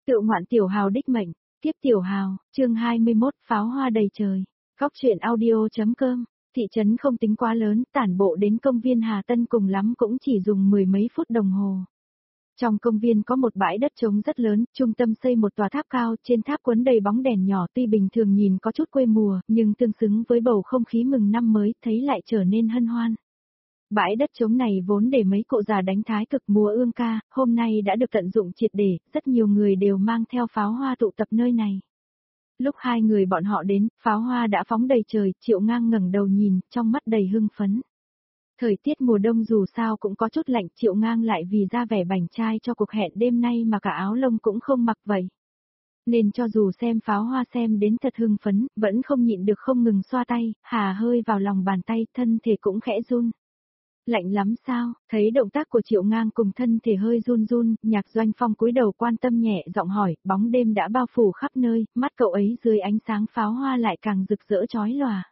Tự ngoạn tiểu hào đích mệnh, tiếp tiểu hào, chương 21, pháo hoa đầy trời. Góc truyện audio.com, thị trấn không tính quá lớn, tản bộ đến công viên Hà Tân cùng lắm cũng chỉ dùng mười mấy phút đồng hồ. Trong công viên có một bãi đất trống rất lớn, trung tâm xây một tòa tháp cao, trên tháp quấn đầy bóng đèn nhỏ, tuy bình thường nhìn có chút quê mùa, nhưng tương xứng với bầu không khí mừng năm mới, thấy lại trở nên hân hoan. Bãi đất trống này vốn để mấy cụ già đánh thái cực múa ương ca, hôm nay đã được tận dụng triệt để, rất nhiều người đều mang theo pháo hoa tụ tập nơi này. Lúc hai người bọn họ đến, pháo hoa đã phóng đầy trời, Triệu Ngang ngẩng đầu nhìn, trong mắt đầy hưng phấn. Thời tiết mùa đông dù sao cũng có chút lạnh, Triệu Ngang lại vì ra vẻ bảnh trai cho cuộc hẹn đêm nay mà cả áo lông cũng không mặc vậy. Nên cho dù xem pháo hoa xem đến thật hưng phấn, vẫn không nhịn được không ngừng xoa tay, hà hơi vào lòng bàn tay, thân thể cũng khẽ run. Lạnh lắm sao? Thấy động tác của Triệu Ngang cùng thân thể hơi run run, Nhạc Doanh Phong cúi đầu quan tâm nhẹ giọng hỏi, bóng đêm đã bao phủ khắp nơi, mắt cậu ấy dưới ánh sáng pháo hoa lại càng rực rỡ chói lòa.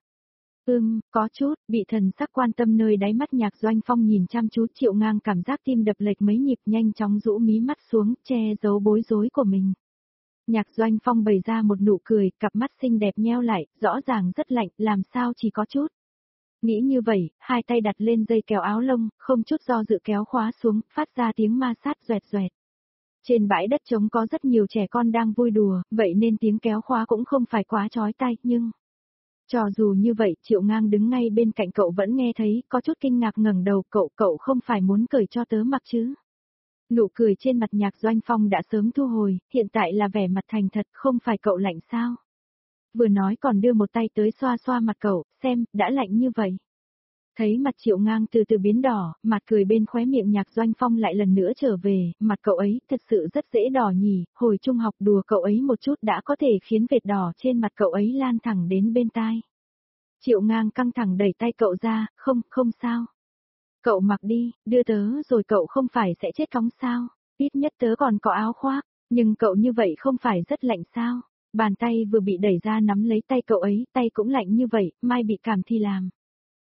Có chút, bị thần sắc quan tâm nơi đáy mắt Nhạc Doanh Phong nhìn chăm chú, Triệu Ngang cảm giác tim đập lệch mấy nhịp, nhanh chóng rũ mí mắt xuống, che giấu bối rối của mình. Nhạc Doanh Phong bày ra một nụ cười, cặp mắt xinh đẹp nheo lại, rõ ràng rất lạnh, làm sao chỉ có chút. Nghĩ như vậy, hai tay đặt lên dây kéo áo lông, không chút do dự kéo khóa xuống, phát ra tiếng ma sát doẹt doẹt. Trên bãi đất trống có rất nhiều trẻ con đang vui đùa, vậy nên tiếng kéo khóa cũng không phải quá chói tai, nhưng... Cho dù như vậy, Triệu Ngang đứng ngay bên cạnh cậu vẫn nghe thấy, có chút kinh ngạc ngẩng đầu, cậu không phải muốn cởi cho tớ mặc chứ? Nụ cười trên mặt Nhạc Doanh Phong đã sớm thu hồi, hiện tại là vẻ mặt thành thật, không phải cậu lạnh sao? Vừa nói còn đưa một tay tới xoa xoa mặt cậu, xem, đã lạnh như vậy. Thấy mặt Triệu Ngang từ từ biến đỏ, mặt cười bên khóe miệng Nhạc Doanh Phong lại lần nữa trở về, mặt cậu ấy thật sự rất dễ đỏ nhỉ, hồi trung học đùa cậu ấy một chút đã có thể khiến vệt đỏ trên mặt cậu ấy lan thẳng đến bên tai. Triệu Ngang căng thẳng đẩy tay cậu ra, không sao. Cậu mặc đi, đưa tớ rồi cậu không phải sẽ chết cóng sao, ít nhất tớ còn có áo khoác, nhưng cậu như vậy không phải rất lạnh sao. Bàn tay vừa bị đẩy ra nắm lấy tay cậu ấy, tay cũng lạnh như vậy, mai bị cảm thì làm.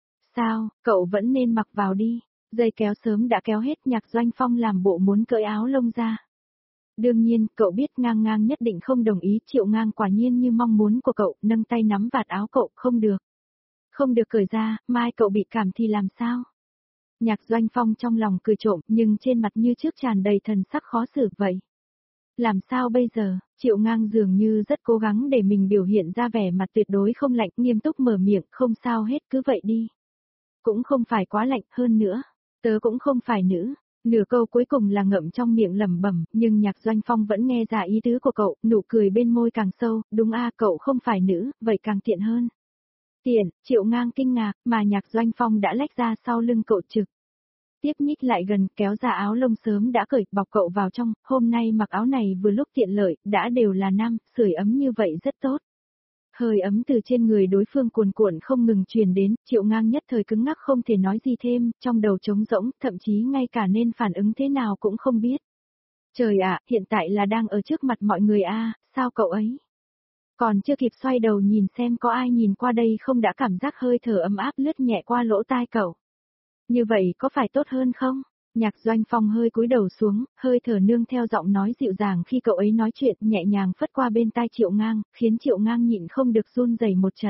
Sao, cậu vẫn nên mặc vào đi, dây kéo sớm đã kéo hết. Nhạc Doanh Phong làm bộ muốn cởi áo lông ra. Đương nhiên, cậu biết Ngang nhất định không đồng ý, Triệu Ngang quả nhiên như mong muốn của cậu, nâng tay nắm vạt áo cậu, không được. Không được cởi ra, mai cậu bị cảm thì làm sao? Nhạc Doanh Phong trong lòng cười trộm, nhưng trên mặt như trước tràn đầy thần sắc khó xử vậy. Làm sao bây giờ? Triệu Ngang dường như rất cố gắng để mình biểu hiện ra vẻ mặt tuyệt đối không lạnh, nghiêm túc mở miệng, không sao hết, cứ vậy đi. Cũng không phải quá lạnh, hơn nữa, tớ cũng không phải nữ. Nửa câu cuối cùng là ngậm trong miệng lẩm bẩm, nhưng Nhạc Doanh Phong vẫn nghe ra ý tứ của cậu, nụ cười bên môi càng sâu, đúng cậu không phải nữ, vậy càng tiện hơn. Tiện, Triệu Ngang kinh ngạc, mà Nhạc Doanh Phong đã lách ra sau lưng cậu trực. Tiếp nhích lại gần, kéo ra áo lông sớm đã cởi, bọc cậu vào trong, hôm nay mặc áo này vừa lúc tiện lợi, đã đều là nam, sưởi ấm như vậy rất tốt. Hơi ấm từ trên người đối phương cuồn cuộn không ngừng truyền đến, Triệu Ngang nhất thời cứng ngắc không thể nói gì thêm, trong đầu trống rỗng, thậm chí ngay cả nên phản ứng thế nào cũng không biết. Trời ạ, hiện tại là đang ở trước mặt mọi người sao cậu ấy? Còn chưa kịp xoay đầu nhìn xem có ai nhìn qua đây không đã cảm giác hơi thở ấm áp lướt nhẹ qua lỗ tai cậu. Như vậy có phải tốt hơn không? Nhạc Doanh Phong hơi cúi đầu xuống, hơi thở nương theo giọng nói dịu dàng khi cậu ấy nói chuyện, nhẹ nhàng phất qua bên tai Triệu Ngang, khiến Triệu Ngang nhịn không được run rẩy một trận.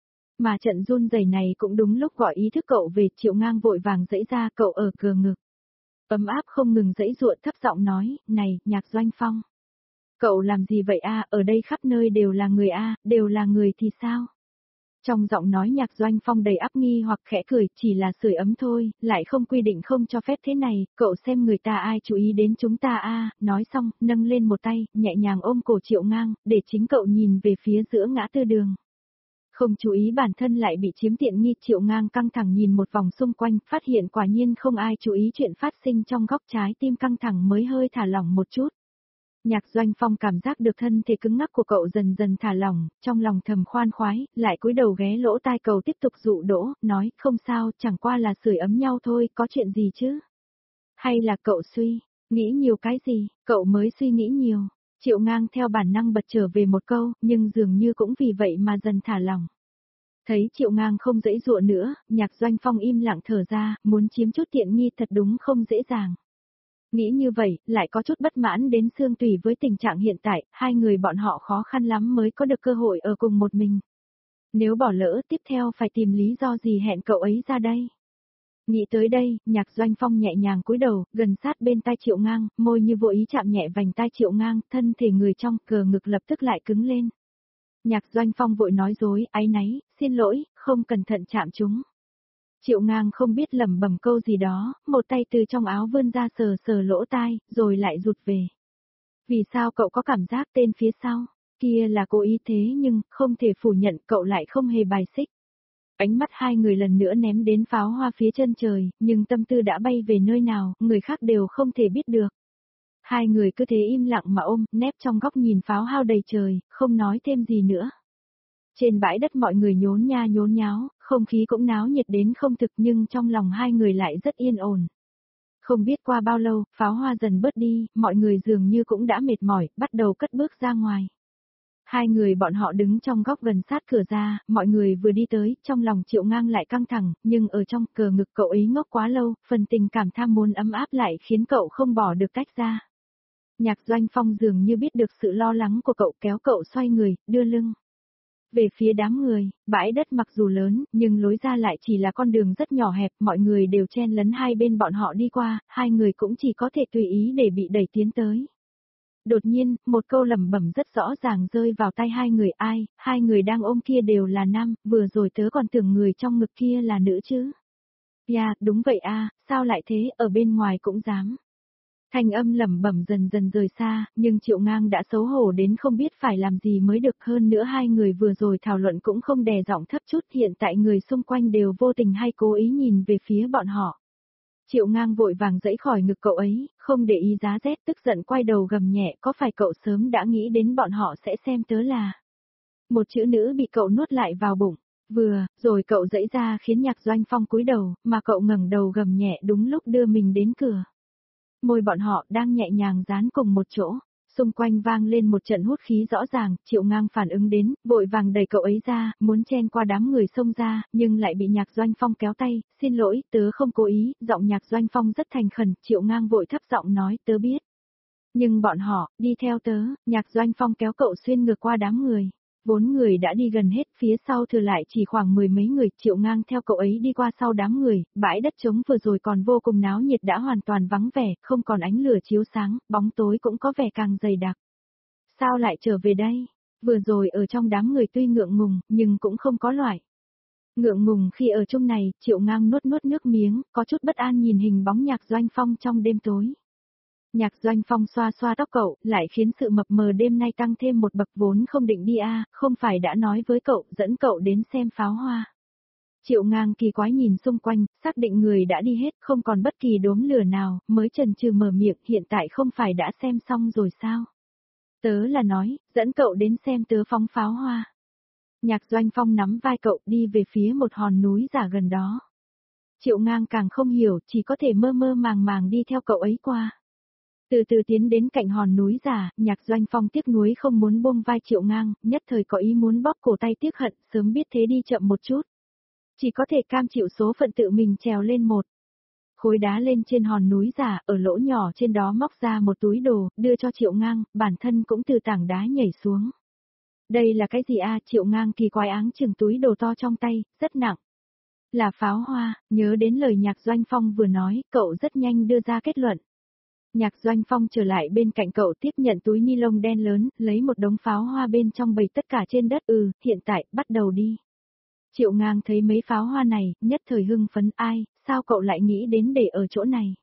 Mà trận run rẩy này cũng đúng lúc gọi ý thức cậu về, Triệu Ngang vội vàng giãy ra, cậu ở cờ ngực. Ấm áp không ngừng giãy giụa, thấp giọng nói, này, Nhạc Doanh Phong. Cậu làm gì vậy ở đây khắp nơi đều là người đều là người thì sao? Trong giọng nói Nhạc Doanh Phong đầy áp nghi hoặc khẽ cười, chỉ là sưởi ấm thôi, lại không quy định không cho phép thế này, cậu xem người ta ai chú ý đến chúng ta nói xong, nâng lên một tay, nhẹ nhàng ôm cổ Triệu Ngang, để chính cậu nhìn về phía giữa ngã tư đường. Không chú ý bản thân lại bị chiếm tiện nghi, Triệu Ngang căng thẳng nhìn một vòng xung quanh, phát hiện quả nhiên không ai chú ý chuyện phát sinh trong góc trái tim, căng thẳng mới hơi thả lỏng một chút. Nhạc Doanh Phong cảm giác được thân thể cứng ngắc của cậu dần dần thả lỏng, trong lòng thầm khoan khoái, lại cúi đầu ghé lỗ tai cậu tiếp tục dụ dỗ, nói, không sao, chẳng qua là sưởi ấm nhau thôi, có chuyện gì chứ? Hay là cậu nghĩ nhiều cái gì, cậu mới suy nghĩ nhiều. Triệu Ngang theo bản năng bật trở về một câu, nhưng dường như cũng vì vậy mà dần thả lỏng. Thấy Triệu Ngang không giãy giụa nữa, Nhạc Doanh Phong im lặng thở ra, muốn chiếm chút tiện nghi thật đúng không dễ dàng. Nghĩ như vậy, lại có chút bất mãn đến xương tủy với tình trạng hiện tại, hai người bọn họ khó khăn lắm mới có được cơ hội ở cùng một mình. Nếu bỏ lỡ tiếp theo phải tìm lý do gì hẹn cậu ấy ra đây. Nghĩ tới đây, Nhạc Doanh Phong nhẹ nhàng cúi đầu, gần sát bên tai Triệu Ngang, môi như vô ý chạm nhẹ vành tai Triệu Ngang, thân thể người trong cờ ngực lập tức lại cứng lên. Nhạc Doanh Phong vội nói dối, áy náy, xin lỗi, không cẩn thận chạm chúng. Triệu Ngang không biết lẩm bẩm câu gì đó, một tay từ trong áo vươn ra sờ sờ lỗ tai, rồi lại rụt về. Vì sao cậu có cảm giác tên phía sau? Kia là cố ý thế nhưng, không thể phủ nhận cậu lại không hề bài xích. Ánh mắt hai người lần nữa ném đến pháo hoa phía chân trời, nhưng tâm tư đã bay về nơi nào, người khác đều không thể biết được. Hai người cứ thế im lặng mà ôm, nép trong góc nhìn pháo hao đầy trời, không nói thêm gì nữa. Trên bãi đất mọi người nhốn nha nhốn nháo, không khí cũng náo nhiệt đến không thực nhưng trong lòng hai người lại rất yên ổn. Không biết qua bao lâu, pháo hoa dần bớt đi, mọi người dường như cũng đã mệt mỏi, bắt đầu cất bước ra ngoài. Hai người bọn họ đứng trong góc gần sát cửa ra, mọi người vừa đi tới, trong lòng Triệu Ngang lại căng thẳng, nhưng ở trong cờ ngực cậu ấy ngốc quá lâu, phần tình cảm tham muốn ấm áp lại khiến cậu không bỏ được tách ra. Nhạc Doanh Phong dường như biết được sự lo lắng của cậu kéo cậu xoay người, đưa lưng về phía đám người, bãi đất mặc dù lớn, nhưng lối ra lại chỉ là con đường rất nhỏ hẹp, mọi người đều chen lấn hai bên bọn họ đi qua, hai người cũng chỉ có thể tùy ý để bị đẩy tiến tới. Đột nhiên, một câu lẩm bẩm rất rõ ràng rơi vào tai hai người ai, hai người đang ôm kia đều là nam, vừa rồi tớ còn tưởng người trong ngực kia là nữ chứ. Yeah, đúng vậy a, sao lại thế, ở bên ngoài cũng dám. Thanh âm lẩm bẩm dần dần rời xa, nhưng Triệu Ngang đã xấu hổ đến không biết phải làm gì mới được hơn nữa hai người vừa rồi thảo luận cũng không đè giọng thấp chút hiện tại người xung quanh đều vô tình hay cố ý nhìn về phía bọn họ. Triệu Ngang vội vàng dẫy khỏi ngực cậu ấy, không để ý giá rét tức giận quay đầu gầm nhẹ có phải cậu sớm đã nghĩ đến bọn họ sẽ xem tớ là. Một chữ nữ bị cậu nuốt lại vào bụng, vừa, rồi cậu dẫy ra khiến Nhạc Doanh Phong cúi đầu, mà cậu ngẩng đầu gầm nhẹ đúng lúc đưa mình đến cửa. Môi bọn họ đang nhẹ nhàng dán cùng một chỗ, xung quanh vang lên một trận hút khí rõ ràng, Triệu Ngang phản ứng đến, vội vàng đẩy cậu ấy ra, muốn chen qua đám người xông ra, nhưng lại bị Nhạc Doanh Phong kéo tay, xin lỗi, tớ không cố ý, giọng Nhạc Doanh Phong rất thành khẩn, Triệu Ngang vội thấp giọng nói, tớ biết. Nhưng bọn họ, đi theo tớ, Nhạc Doanh Phong kéo cậu xuyên ngược qua đám người. Vốn người đã đi gần hết, phía sau thừa lại chỉ khoảng mười mấy người, Triệu Ngang theo cậu ấy đi qua sau đám người, bãi đất trống vừa rồi còn vô cùng náo nhiệt đã hoàn toàn vắng vẻ, không còn ánh lửa chiếu sáng, bóng tối cũng có vẻ càng dày đặc. Sao lại trở về đây? Vừa rồi ở trong đám người tuy ngượng ngùng, nhưng cũng không có loại. Ngượng ngùng khi ở chung này, Triệu Ngang nuốt nuốt nước miếng, có chút bất an nhìn hình bóng Nhạc Doanh Phong trong đêm tối. Nhạc Doanh Phong xoa xoa tóc cậu, lại khiến sự mập mờ đêm nay tăng thêm một bậc vốn không định đi không phải đã nói với cậu, dẫn cậu đến xem pháo hoa. Triệu Ngang kỳ quái nhìn xung quanh, xác định người đã đi hết, không còn bất kỳ đốm lửa nào, mới chần chừ mở miệng, hiện tại không phải đã xem xong rồi sao? Tớ là nói, dẫn cậu đến xem tớ phóng pháo hoa. Nhạc Doanh Phong nắm vai cậu đi về phía một hòn núi giả gần đó. Triệu Ngang càng không hiểu, chỉ có thể mơ mơ màng màng đi theo cậu ấy qua. Từ từ tiến đến cạnh hòn núi giả, Nhạc Doanh Phong tiếc nuối không muốn buông vai Triệu Ngang, nhất thời có ý muốn bóp cổ tay tiếc hận, sớm biết thế đi chậm một chút. Chỉ có thể cam chịu số phận tự mình trèo lên một khối đá lên trên hòn núi giả, ở lỗ nhỏ trên đó móc ra một túi đồ, đưa cho Triệu Ngang, bản thân cũng từ tảng đá nhảy xuống. Đây là cái gì Triệu Ngang kỳ quái áng chừng túi đồ to trong tay, rất nặng. Là pháo hoa, nhớ đến lời Nhạc Doanh Phong vừa nói, cậu rất nhanh đưa ra kết luận. Nhạc Doanh Phong trở lại bên cạnh cậu tiếp nhận túi ni lông đen lớn, lấy một đống pháo hoa bên trong bày tất cả trên đất hiện tại, bắt đầu đi. Triệu Ngang thấy mấy pháo hoa này, nhất thời hưng phấn sao cậu lại nghĩ đến để ở chỗ này?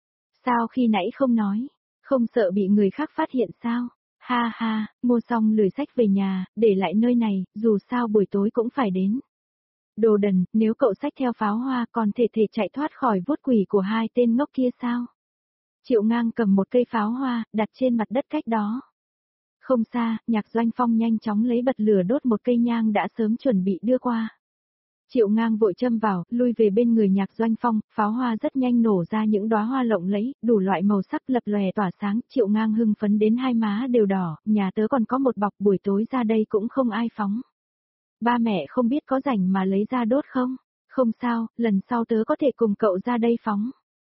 Sao khi nãy không nói? Không sợ bị người khác phát hiện sao? Ha ha, mua xong lười sách về nhà, để lại nơi này, dù sao buổi tối cũng phải đến. Đồ đần, nếu cậu xách theo pháo hoa còn thể chạy thoát khỏi vuốt quỷ của hai tên ngốc kia sao? Triệu Ngang cầm một cây pháo hoa, đặt trên mặt đất cách đó. Không xa, Nhạc Doanh Phong nhanh chóng lấy bật lửa đốt một cây nhang đã sớm chuẩn bị đưa qua. Triệu Ngang vội châm vào, lui về bên người Nhạc Doanh Phong, pháo hoa rất nhanh nổ ra những đóa hoa lộng lẫy, đủ loại màu sắc lập lòe tỏa sáng, Triệu Ngang hưng phấn đến hai má đều đỏ, nhà tớ còn có một bọc buổi tối ra đây cũng không ai phóng. Ba mẹ không biết có rảnh mà lấy ra đốt không? Không sao, lần sau tớ có thể cùng cậu ra đây phóng.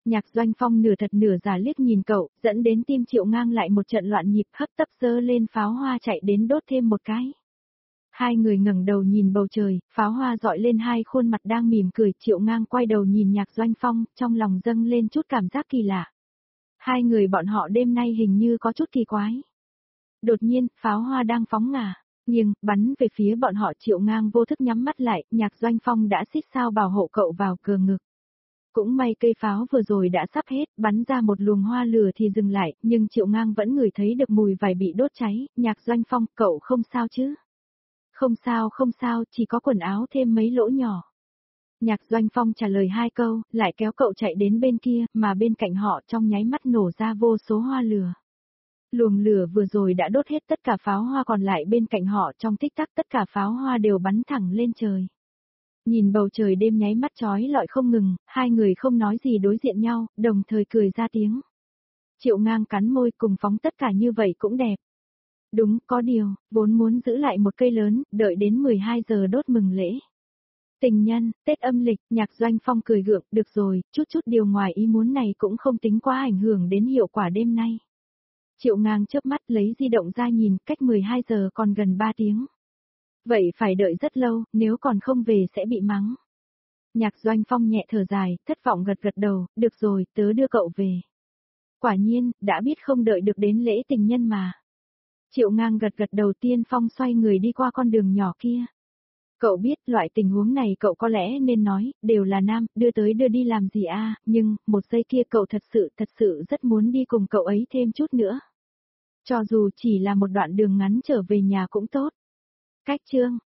Nhạc Doanh Phong nửa thật nửa giả liếc nhìn cậu, dẫn đến tim Triệu Ngang lại một trận loạn nhịp, hấp tấp giơ lên pháo hoa chạy đến đốt thêm một cái. Hai người ngẩng đầu nhìn bầu trời, pháo hoa dọi lên hai khuôn mặt đang mỉm cười, Triệu Ngang quay đầu nhìn Nhạc Doanh Phong, trong lòng dâng lên chút cảm giác kỳ lạ. Hai người bọn họ đêm nay hình như có chút kỳ quái. Đột nhiên, pháo hoa đang phóng ngả, nghiêng, bắn về phía bọn họ. Triệu Ngang vô thức nhắm mắt lại, Nhạc Doanh Phong đã xích sao bảo hộ cậu vào cờ ngực. Cũng may cây pháo vừa rồi đã sắp hết, bắn ra một luồng hoa lửa thì dừng lại, nhưng Triệu Ngang vẫn ngửi thấy được mùi vải bị đốt cháy. Nhạc Doanh Phong, cậu không sao chứ? Không sao, chỉ có quần áo thêm mấy lỗ nhỏ. Nhạc Doanh Phong trả lời hai câu, lại kéo cậu chạy đến bên kia, mà bên cạnh họ trong nháy mắt nổ ra vô số hoa lửa. Luồng lửa vừa rồi đã đốt hết tất cả pháo hoa còn lại bên cạnh họ, trong tích tắc tất cả pháo hoa đều bắn thẳng lên trời. Nhìn bầu trời đêm nháy mắt chói lọi không ngừng, hai người không nói gì đối diện nhau, đồng thời cười ra tiếng. Triệu Ngang cắn môi, cùng phóng tất cả như vậy cũng đẹp. Đúng, có điều, vốn muốn giữ lại một cây lớn, đợi đến 12 giờ đốt mừng lễ. Tình nhân, Tết âm lịch, Nhạc Doanh Phong cười gượng, được rồi, chút điều ngoài ý muốn này cũng không tính quá ảnh hưởng đến hiệu quả đêm nay. Triệu Ngang chớp mắt lấy di động ra nhìn, cách 12 giờ còn gần 3 tiếng. Vậy phải đợi rất lâu, nếu còn không về sẽ bị mắng. Nhạc Doanh Phong nhẹ thở dài, thất vọng gật đầu, được rồi, tớ đưa cậu về. Quả nhiên, đã biết không đợi được đến lễ tình nhân mà. Triệu Ngang gật đầu, Tiên Phong xoay người đi qua con đường nhỏ kia. Cậu biết, loại tình huống này cậu có lẽ nên nói, đều là nam, đưa tới đưa đi làm gì a, nhưng, một giây kia cậu thật sự rất muốn đi cùng cậu ấy thêm chút nữa. Cho dù chỉ là một đoạn đường ngắn trở về nhà cũng tốt. Cách chương